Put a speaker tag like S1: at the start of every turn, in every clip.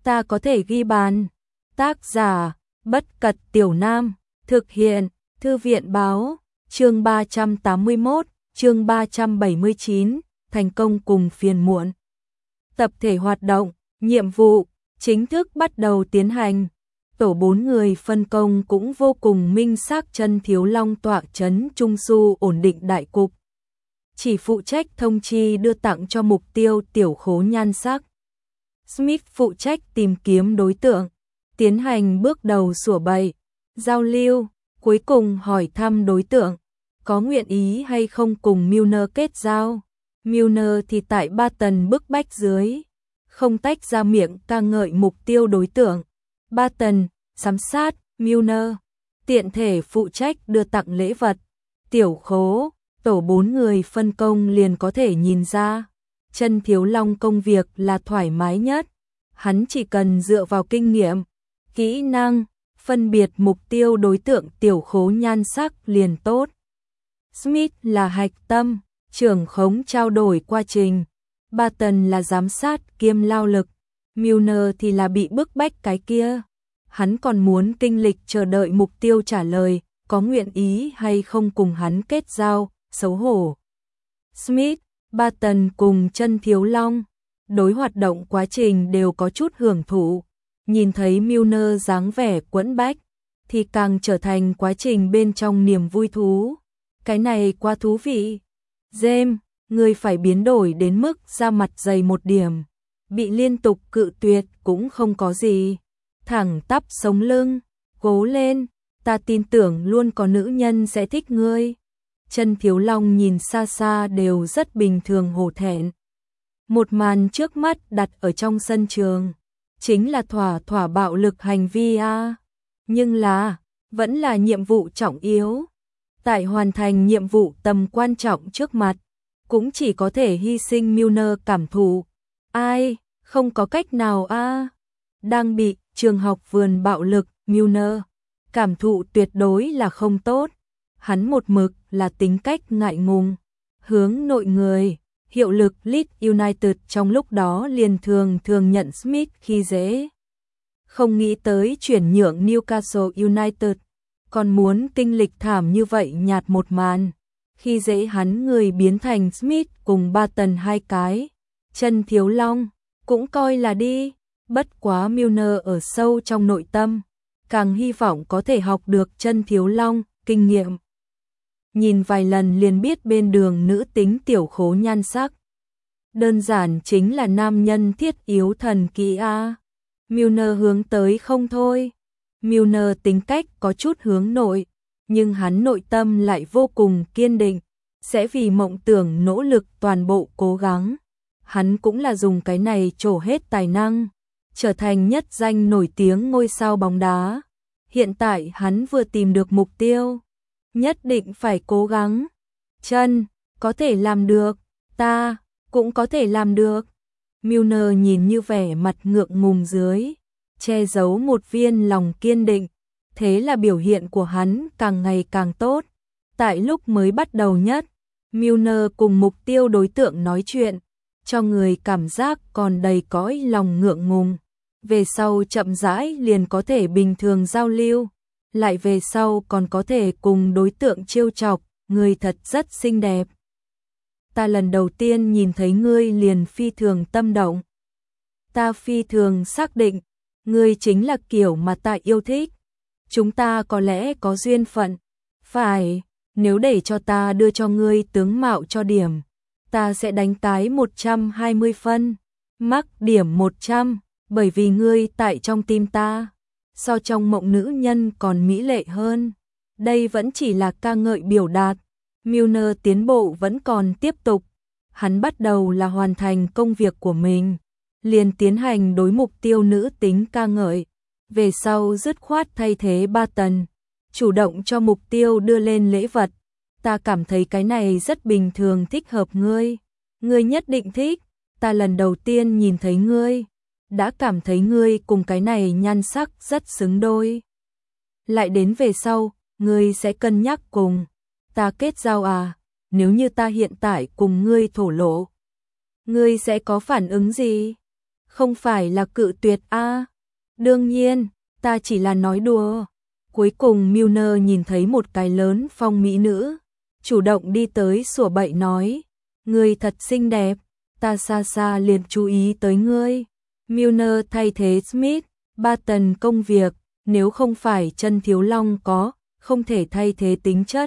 S1: ta có thể ghi bàn. Tác giả, Bất Cật Tiểu Nam, thực hiện, Thư viện báo, chương 381, chương 379, thành công cùng phiền muộn. Tập thể hoạt động, nhiệm vụ, chính thức bắt đầu tiến hành. Tổ 4 người phân công cũng vô cùng minh xác. Chân Thiếu Long tọa trấn Trung Su ổn định đại cục, chỉ phụ trách thông chi đưa tặng cho mục tiêu tiểu khố nhan sắc. Smith phụ trách tìm kiếm đối tượng, tiến hành bước đầu sủa bậy, giao lưu, cuối cùng hỏi thăm đối tượng có nguyện ý hay không cùng Milner kết giao. Milner thì tại Barton bức bách dưới, không tách ra miệng ca ngợi mục tiêu đối tượng. Barton giám sát Milner, tiện thể phụ trách đưa tặng lễ vật. Tiểu khố, tổ 4 người phân công liền có thể nhìn ra, Chân Thiếu Long công việc là thoải mái nhất. Hắn chỉ cần dựa vào kinh nghiệm, kỹ năng, phân biệt mục tiêu đối tượng tiểu khố nhan sắc liền tốt. Smith là hạch tâm, trưởng khống trao đổi quá trình. Barton là giám sát kiêm lao lực. Milner thì là bị bức bách cái kia. Hắn còn muốn kinh lịch chờ đợi mục tiêu trả lời, có nguyện ý hay không cùng hắn kết giao, xấu hổ. Smith, Barton cùng Chân Thiếu Long, đối hoạt động quá trình đều có chút hưởng thụ. Nhìn thấy Milner dáng vẻ quẫn bách, thì càng trở thành quá trình bên trong niềm vui thú. Cái này quá thú vị. James, người phải biến đổi đến mức ra mặt dày một điểm. Bị liên tục cự tuyệt cũng không có gì. Thẳng tắp sống lưng, cố lên, ta tin tưởng luôn có nữ nhân sẽ thích ngươi. Chân Thiếu Long nhìn xa xa đều rất bình thường hổ thẹn. Một màn trước mắt đặt ở trong sân trường, chính là thỏa bạo lực hành vi a. Nhưng là, vẫn là nhiệm vụ trọng yếu. Tại hoàn thành nhiệm vụ tầm quan trọng trước mặt, cũng chỉ có thể hy sinh Milner cảm thụ. Ai, không có cách nào a. Đang bị trường học vườn bạo lực, Milner cảm thụ tuyệt đối là không tốt. Hắn một mực là tính cách ngại ngùng, hướng nội người. Hiệu lực Leeds United trong lúc đó liền thường nhận Smith khi dễ. Không nghĩ tới chuyển nhượng Newcastle United, còn muốn kinh lịch thảm như vậy nhạt một màn. Khi dễ hắn người biến thành Smith cùng Barton hai cái. Chân Thiếu Long, cũng coi là đi. Bất quá Milner ở sâu trong nội tâm, càng hy vọng có thể học được Chân Thiếu Long, kinh nghiệm. Nhìn vài lần liền biết bên đường nữ tính tiểu khố nhan sắc. Đơn giản chính là nam nhân thiết yếu thần kỳ a. Milner hướng tới không thôi. Milner tính cách có chút hướng nội, nhưng hắn nội tâm lại vô cùng kiên định, sẽ vì mộng tưởng nỗ lực toàn bộ cố gắng. Hắn cũng là dùng cái này trổ hết tài năng, trở thành nhất danh nổi tiếng ngôi sao bóng đá. Hiện tại hắn vừa tìm được mục tiêu, nhất định phải cố gắng. Chân, có thể làm được, ta cũng có thể làm được. Milner nhìn như vẻ mặt ngượng ngùng dưới, che giấu một viên lòng kiên định. Thế là biểu hiện của hắn càng ngày càng tốt. Tại lúc mới bắt đầu nhất, Milner cùng mục tiêu đối tượng nói chuyện, cho người cảm giác còn đầy cõi lòng ngượng ngùng. Về sau chậm rãi liền có thể bình thường giao lưu, lại về sau còn có thể cùng đối tượng trêu chọc, người thật rất xinh đẹp. Ta lần đầu tiên nhìn thấy ngươi liền phi thường tâm động. Ta phi thường xác định, ngươi chính là kiểu mà ta yêu thích. Chúng ta có lẽ có duyên phận. Phải, nếu để cho ta đưa cho ngươi tướng mạo cho điểm, ta sẽ đánh cái 120 phân, mắc điểm 100, bởi vì ngươi tại trong tim ta, so trong mộng nữ nhân còn mỹ lệ hơn. Đây vẫn chỉ là ca ngợi biểu đạt. Milner tiến bộ vẫn còn tiếp tục. Hắn bắt đầu là hoàn thành công việc của mình, liền tiến hành đối mục tiêu nữ tính ca ngợi. Về sau dứt khoát thay thế Barton, chủ động cho mục tiêu đưa lên lễ vật. Ta cảm thấy cái này rất bình thường, thích hợp ngươi. Ngươi nhất định thích. Ta lần đầu tiên nhìn thấy ngươi, đã cảm thấy ngươi cùng cái này nhan sắc rất xứng đôi. Lại đến về sau, ngươi sẽ cân nhắc cùng ta kết giao à? Nếu như ta hiện tại cùng ngươi thổ lộ, ngươi sẽ có phản ứng gì? không phải là cự tuyệt a. Đương nhiên, ta chỉ là nói đùa. Cuối cùng Milner nhìn thấy một cái lớn phong mỹ nữ, chủ động đi tới sủa bậy nói, ngươi thật xinh đẹp, ta xa xa liền chú ý tới ngươi. Milner thay thế Smith, Barton công việc, nếu không phải Chân Thiếu Long có, không thể thay thế tính chất.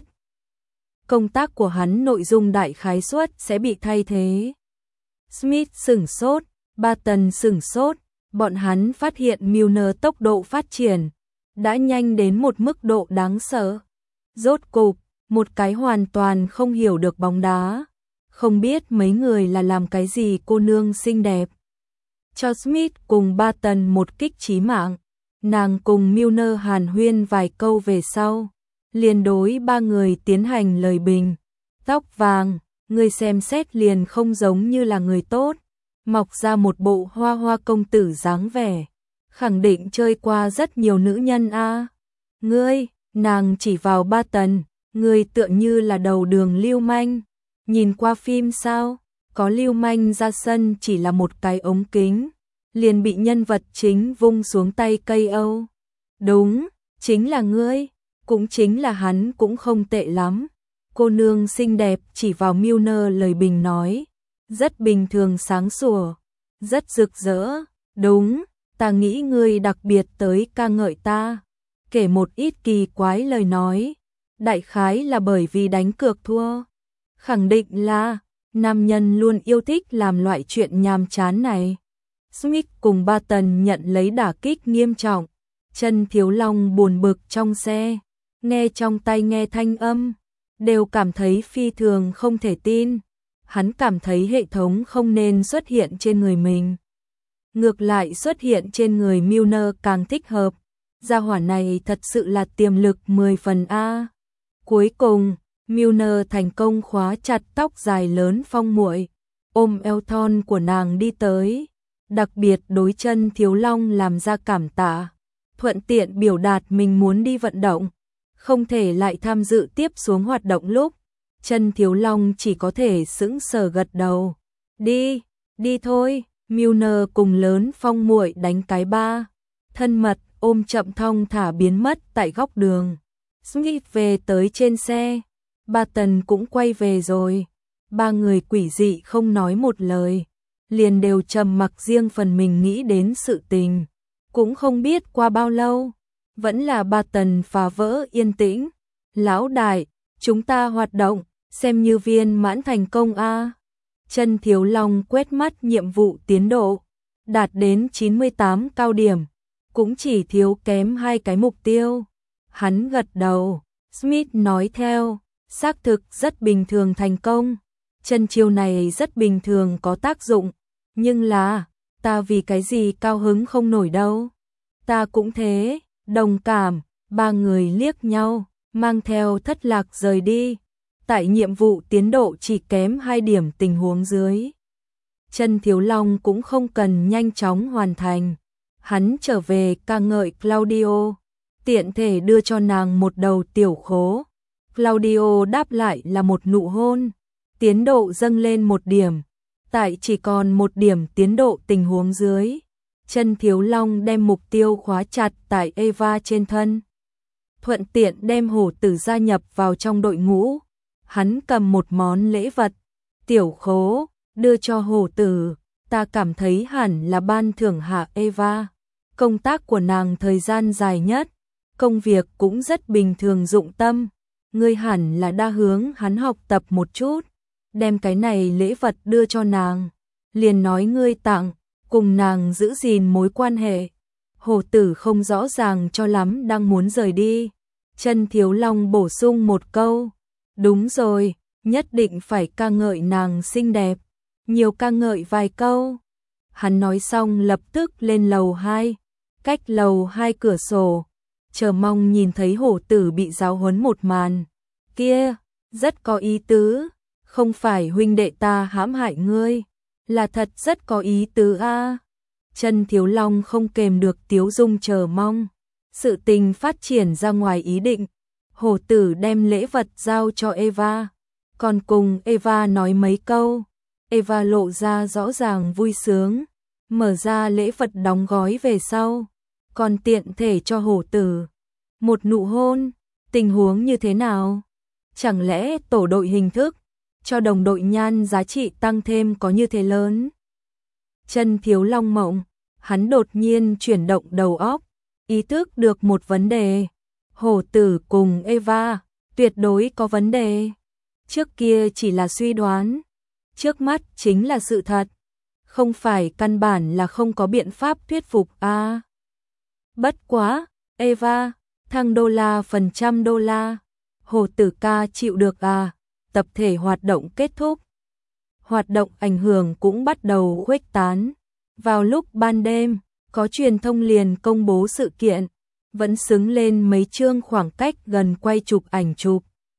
S1: Công tác của hắn nội dung đại khái suất sẽ bị thay thế. Smith sửng sốt, Barton sửng sốt, bọn hắn phát hiện Milner tốc độ phát triển đã nhanh đến một mức độ đáng sợ. Rốt cục, một cái hoàn toàn không hiểu được bóng đá, không biết mấy người là làm cái gì cô nương xinh đẹp. Cho Smith cùng Barton một kích chí mạng, nàng cùng Milner hàn huyên vài câu về sau, liền đối ba người tiến hành lời bình. Tóc vàng, người xem xét liền không giống như là người tốt, mọc ra một bộ hoa hoa công tử dáng vẻ, khẳng định chơi qua rất nhiều nữ nhân a. Ngươi, nàng chỉ vào Barton, ngươi tựa như là đầu đường lưu manh, nhìn qua phim sao, có lưu manh ra sân chỉ là một cái ống kính, liền bị nhân vật chính vung xuống tay cây âu. Đúng, chính là ngươi, cũng chính là hắn cũng không tệ lắm. Cô nương xinh đẹp chỉ vào Milner lời bình nói, rất bình thường sáng sủa, rất rực rỡ, đúng, ta nghĩ ngươi đặc biệt tới ca ngợi ta, kể một ít kỳ quái lời nói, đại khái là bởi vì đánh cược thua. Khẳng định là, nam nhân luôn yêu thích làm loại chuyện nhàm chán này. Smith cùng Barton nhận lấy đả kích nghiêm trọng, Chân Thiếu Long buồn bực trong xe, nghe trong tai nghe thanh âm, đều cảm thấy phi thường không thể tin. Hắn cảm thấy hệ thống không nên xuất hiện trên người mình, ngược lại xuất hiện trên người Milner càng thích hợp. Gia hỏa này thật sự là tiềm lực 10 phần a. Cuối cùng, Milner thành công khóa chặt tóc dài lớn Phong Muội, ôm eo thon của nàng đi tới, đặc biệt đối Chân Thiếu Long làm ra cảm tạ, thuận tiện biểu đạt mình muốn đi vận động, không thể lại tham dự tiếp xuống hoạt động lúc. Chân Thiếu Long chỉ có thể sững sờ gật đầu. Đi, đi thôi. Milner cùng lớn Phong Muội đánh cái ba, thân mật ôm chậm thong thả biến mất tại góc đường. Smith về tới trên xe, Barton cũng quay về rồi. Ba người quỷ dị không nói một lời, liền đều trầm mặc riêng phần mình nghĩ đến sự tình. Cũng không biết qua bao lâu, vẫn là Barton phá vỡ yên tĩnh. Lão đại, chúng ta hoạt động, xem như viên mãn thành công a. Chân Thiếu Long quét mắt nhiệm vụ tiến độ, đạt đến 98 cao điểm, cũng chỉ thiếu kém 2 cái mục tiêu. Hắn gật đầu, Smith nói theo, xác thực rất bình thường thành công. Chân chiêu này rất bình thường có tác dụng, nhưng là, ta vì cái gì cao hứng không nổi đâu. Ta cũng thế, đồng cảm, ba người liếc nhau, mang theo thất lạc rời đi. Tại nhiệm vụ tiến độ chỉ kém 2 điểm tình huống dưới, Chân Thiếu Long cũng không cần nhanh chóng hoàn thành. Hắn trở về ca ngợi Claudio, tiện thể đưa cho nàng một đầu tiểu khố. Claudio đáp lại là một nụ hôn. Tiến độ dâng lên 1 điểm. Tại chỉ còn 1 điểm tiến độ tình huống dưới, Chân Thiếu Long đem mục tiêu khóa chặt tại Eva trên thân, thuận tiện đem hổ tử gia nhập vào trong đội ngũ. Hắn cầm một món lễ vật, tiểu khố, đưa cho hổ tử. Ta cảm thấy hẳn là ban thưởng hạ Eva. Công tác của nàng thời gian dài nhất, công việc cũng rất bình thường dụng tâm. Ngươi hẳn là đa hướng hắn học tập một chút, đem cái này lễ vật đưa cho nàng, liền nói ngươi tặng, cùng nàng giữ gìn mối quan hệ. Hổ tử không rõ ràng cho lắm đang muốn rời đi. Chân Thiếu Long bổ sung một câu, đúng rồi, nhất định phải ca ngợi nàng xinh đẹp, nhiều ca ngợi vài câu. Hắn nói xong lập tức lên lầu 2, cách lầu 2 cửa sổ, chờ mong nhìn thấy hổ tử bị giáo huấn một màn. Kia, rất có ý tứ, không phải huynh đệ ta hãm hại ngươi, là thật rất có ý tứ a. Chân Thiếu Long không kềm được tiếu dung chờ mong. Sự tình phát triển ra ngoài ý định, hổ tử đem lễ vật giao cho Eva, còn cùng Eva nói mấy câu. Eva lộ ra rõ ràng vui sướng, mở ra lễ vật đóng gói về sau, còn tiện thể cho hổ tử một nụ hôn, tình huống như thế nào? Chẳng lẽ tổ đội hình thức cho đồng đội nhan giá trị tăng thêm có như thế lớn? Chân Thiếu Long mộng, hắn đột nhiên chuyển động đầu óc, ý thức được một vấn đề. Hổ tử cùng Eva tuyệt đối có vấn đề. Trước kia chỉ là suy đoán, trước mắt chính là sự thật. Không phải căn bản là không có biện pháp thuyết phục à. Bất quá, Eva, thăng $100, Hổ tử ca chịu được à. Tập thể hoạt động kết thúc. Hoạt động ảnh hưởng cũng bắt đầu khuếch tán. Vào lúc ban đêm, có truyền thông liền công bố sự kiện, vẫn xứng lên mấy chương khoảng cách gần quay chụp ảnh chụp.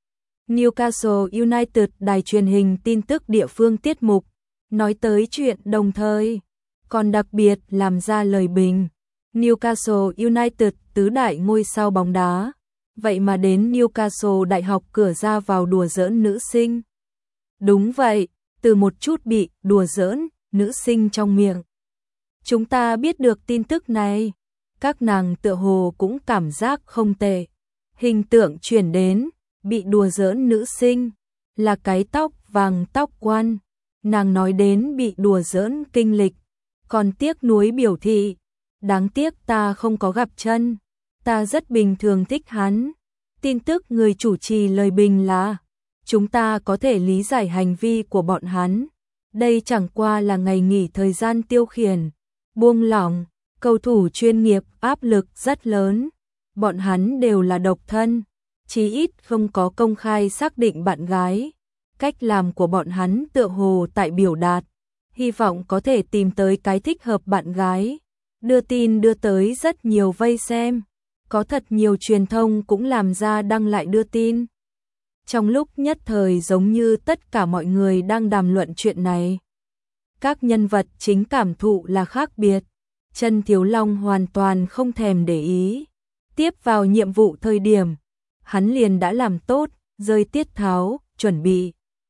S1: Newcastle United đài truyền hình tin tức địa phương tiết mục, nói tới chuyện đồng thời, còn đặc biệt làm ra lời bình. Newcastle United tứ đại ngôi sao bóng đá, vậy mà đến Newcastle đại học cửa ra vào đùa giỡn nữ sinh. Đúng vậy, từ một chút bị đùa giỡn nữ sinh trong miệng. Chúng ta biết được tin tức này, các nàng tựa hồ cũng cảm giác không tệ. Hình tượng chuyển đến, bị đùa giỡn nữ sinh, là cái tóc vàng tóc quan. Nàng nói đến bị đùa giỡn kinh lịch, còn tiếc nuối biểu thị, đáng tiếc ta không có gặp chân, ta rất bình thường thích hắn. Tin tức người chủ trì lời bình là, chúng ta có thể lý giải hành vi của bọn hắn. Đây chẳng qua là ngày nghỉ thời gian tiêu khiển, buông lỏng, cầu thủ chuyên nghiệp áp lực rất lớn. Bọn hắn đều là độc thân, chí ít không có công khai xác định bạn gái. Cách làm của bọn hắn tựa hồ tại biểu đạt, hy vọng có thể tìm tới cái thích hợp bạn gái. Đưa tin đưa tới rất nhiều vây xem, có thật nhiều truyền thông cũng làm ra đăng lại đưa tin. Trong lúc nhất thời giống như tất cả mọi người đang đàm luận chuyện này. Các nhân vật chính cảm thụ là khác biệt. Chân Thiếu Long hoàn toàn không thèm để ý. Tiếp vào nhiệm vụ thời điểm, hắn liền đã làm tốt, rơi tiết tháo, chuẩn bị.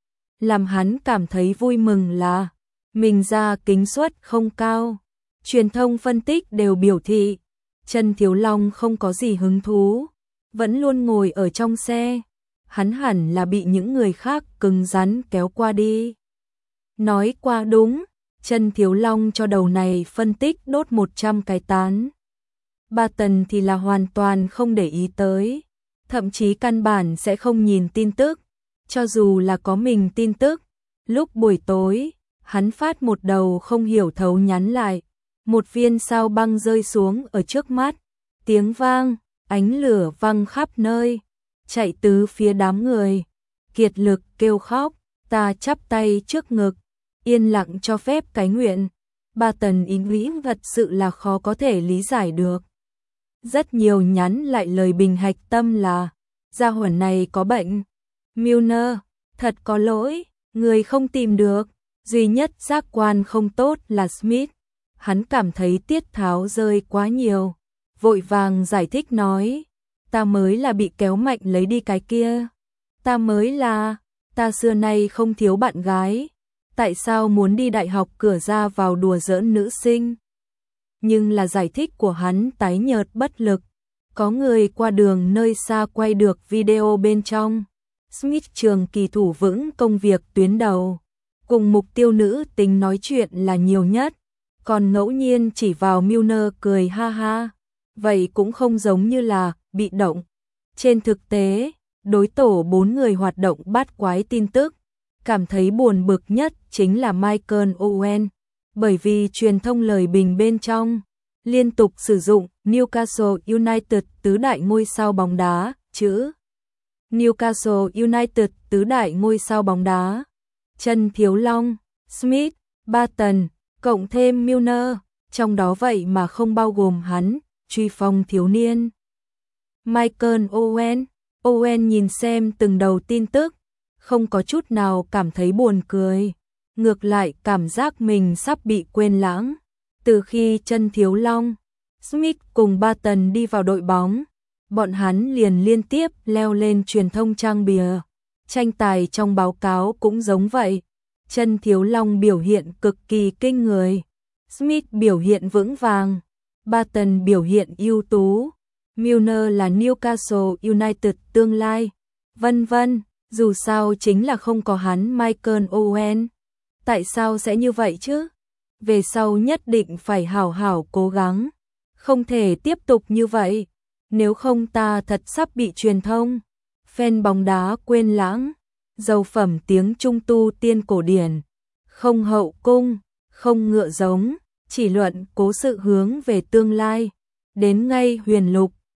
S1: Làm hắn cảm thấy vui mừng là mình ra kính suất không cao. Truyền thông phân tích đều biểu thị Chân Thiếu Long không có gì hứng thú, vẫn luôn ngồi ở trong xe. Hắn hẳn là bị những người khác cứng rắn kéo qua đi. Nói qua đúng, Chân Thiếu Long cho đầu này phân tích đốt 100 cái tán. Ba Tần thì là hoàn toàn không để ý tới, thậm chí căn bản sẽ không nhìn tin tức, cho dù là có mình tin tức. Lúc buổi tối, hắn phát một đầu không hiểu thấu nhắn lại, một viên sao băng rơi xuống ở trước mắt, tiếng vang, ánh lửa văng khắp nơi, chạy tứ phía đám người, kiệt lực kêu khóc, ta chắp tay trước ngực, yên lặng cho phép cái nguyện. Ba Tần ý nghĩ thật sự là khó có thể lý giải được. Rất nhiều nhắn lại lời bình hạch tâm là, gia hỏa này có bệnh. Milner, thật có lỗi, người không tìm được, duy nhất giác quan không tốt là Smith. Hắn cảm thấy tiết tháo rơi quá nhiều, vội vàng giải thích nói, ta mới là bị kéo mạnh lấy đi cái kia. Ta mới là, ta xưa nay không thiếu bạn gái, tại sao muốn đi đại học cửa ra vào đùa giỡn nữ sinh. Nhưng là giải thích của hắn tái nhợt bất lực, có người qua đường nơi xa quay được video bên trong. Smith trường kỳ thủ vững công việc tuyến đầu, cùng mục tiêu nữ tính nói chuyện là nhiều nhất, còn ngẫu nhiên chỉ vào Milner cười ha ha, vậy cũng không giống như là bị động. Trên thực tế, đối tổ 4 người hoạt động bát quái tin tức, cảm thấy buồn bực nhất chính là Michael Owen, bởi vì truyền thông lời bình bên trong liên tục sử dụng Newcastle United tứ đại ngôi sao bóng đá, chữ Newcastle United tứ đại ngôi sao bóng đá, Chân Thiếu Long, Smith, Barton, cộng thêm Milner, trong đó vậy mà không bao gồm hắn, truy phong thiếu niên. Michael Owen, Owen nhìn xem từng đầu tin tức, không có chút nào cảm thấy buồn cười, ngược lại cảm giác mình sắp bị quên lãng. Từ khi Chân Thiếu Long, Smith cùng Barton đi vào đội bóng, bọn hắn liền liên tiếp leo lên truyền thông trang bìa. Tranh tài trong báo cáo cũng giống vậy. Chân Thiếu Long biểu hiện cực kỳ kinh người, Smith biểu hiện vững vàng, Barton biểu hiện ưu tú, Milner là Newcastle United tương lai, vân vân. Dù sao chính là không có hắn Michael Owen. Tại sao sẽ như vậy chứ? Về sau nhất định phải hảo hảo cố gắng, không thể tiếp tục như vậy, nếu không ta thật sắp bị truyền thông fan bóng đá quên lãng. Dầu phẩm tiếng Trung tu tiên cổ điển, không hậu cung, không ngựa giống, chỉ luận cố sự hướng về tương lai, đến ngay huyền lục,